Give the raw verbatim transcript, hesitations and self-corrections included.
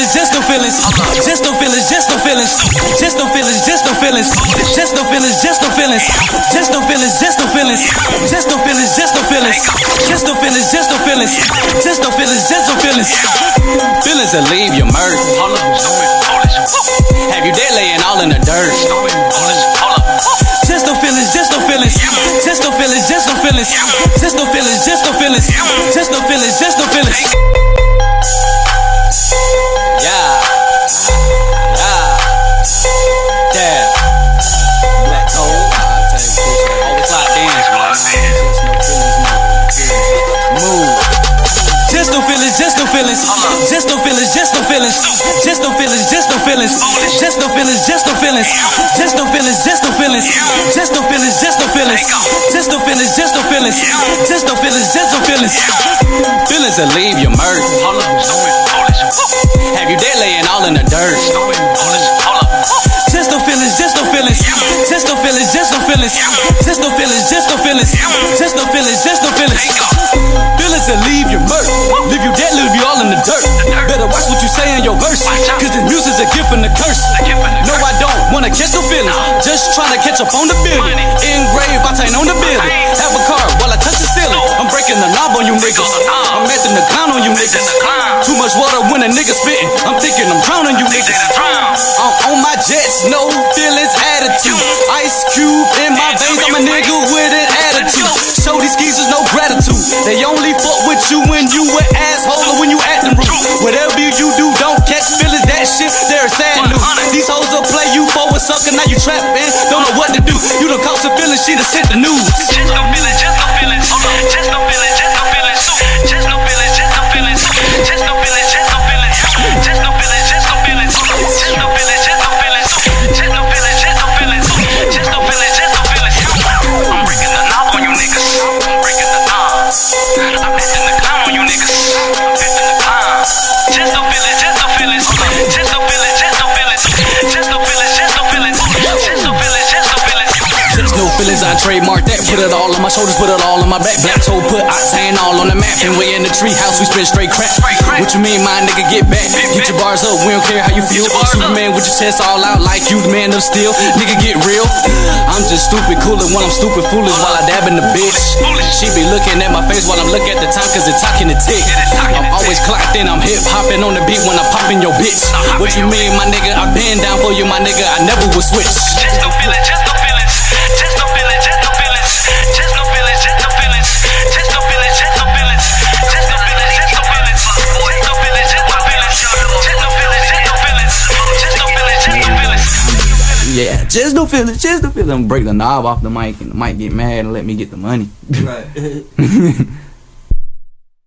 feelings, just no feelings. Just no feelings, just no feelings. Just no feelings, just no feelings. Just no feelings, just no feelings. Just no feelings, just no feelings. Just no feelings, just no feelings. Just no feelings, just no feelings. Just no feelings, just no feelings. Feelings that leave you murk. Have you dead laying all in the dirt? Just no feelings, just no feelings. Just no feelings, just no feelings. Just no feelings, just no feelings. Just no feelings, just no feelings. Yeah. Yeah. Yeah. Black hole. Always like dance, man. Move. Just no feelings, just no feelings. Just no feelings, just no feelings. Just no feelings, just no feelings. Just no feelings, just no feelings. Just no feelings, just no feelings. Just no feelings, just no feelings. Just no feelings, just no feelings. Just no feelings, just no feelings. Feelings that leave you murk. Have you dead laying all in the dirt? Just no feelings, just no feelings. Just no feelings, just no feelings. Just no feelings, just no feelings. Just no feelings, just no feelings. Feelings that leave you murk. Leave you dead, leave you all in the dirt. Better watch what you say in your verse, cause the music's a gift and a curse. No, I don't wanna catch no feelings, just trying to catch up on the building. Engraved, I ain't on the building. Have a car while I touch the ceiling. I'm breaking the knob on you niggas. I'm acting the clown on you niggas. Too much water when a nigga spitting. I'm thinking I'm drowning you niggas. I'm on my jets, no feelings, attitude. Ice cube in my veins, I'm a nigga with an attitude. Show these geezers no gratitude. They only fuck with you when you an asshole or when you acting rude. Whatever you do, don't catch feelings, that shit, they're sad news. These hoes will play you for a sucker, now you trapped, man. Don't know what to do. You done caught some feelings, she done sent the news. Just no feelings, just no feelings. Just no feelings, just no feelings. Just no feelings, just no feelings. Just no feelings, just no feelings. Just no feelings, just no feelings. Just no feelings, just no feelings. Just no feelings, just no feelings. Just no feelings, just no feelings. I'm breaking the knob on you niggas. I'm breaking the knob. I'm acting the clown on you niggas. I'm acting the clown. Just no feelings, just no feelings. Just no feelings, just no feelings. Just no feelings, just no feelings. Just no feelings, just no feelings. Just no feelings, I trademark that. Put it all on my shoulders, put it all on my back. Black toe put octane all on the map. And we in the tree house, we spit straight crap. What you mean, my nigga, get back. Get your bars up, we don't care how you feel. Superman with your chest all out like you the man of steel. Nigga, get real. I'm just stupid coolin' while I'm stupid foolish while I dab in the bitch. She be looking at my face while I'm looking at the time cause it's talking the tick. I'm always clocked in, I'm hip hopping on the beat when I'm popping your bitch. What you mean, my nigga, I been down for you, my nigga, I never will switch. Just no feelings, just no feelings. Just no feelings, just no feelings. Just no feelings, just no feelings. Just no feelings, just no feelings. Just no feelings, just no feelings. Just no feelings, just no feelings. Just no feelings, just no feelings. Just no feelings, just no feelings. Yeah, just no feelings, just no feelings. I'm gonna break the knob off the mic and the mic get mad and let me get the money. Right.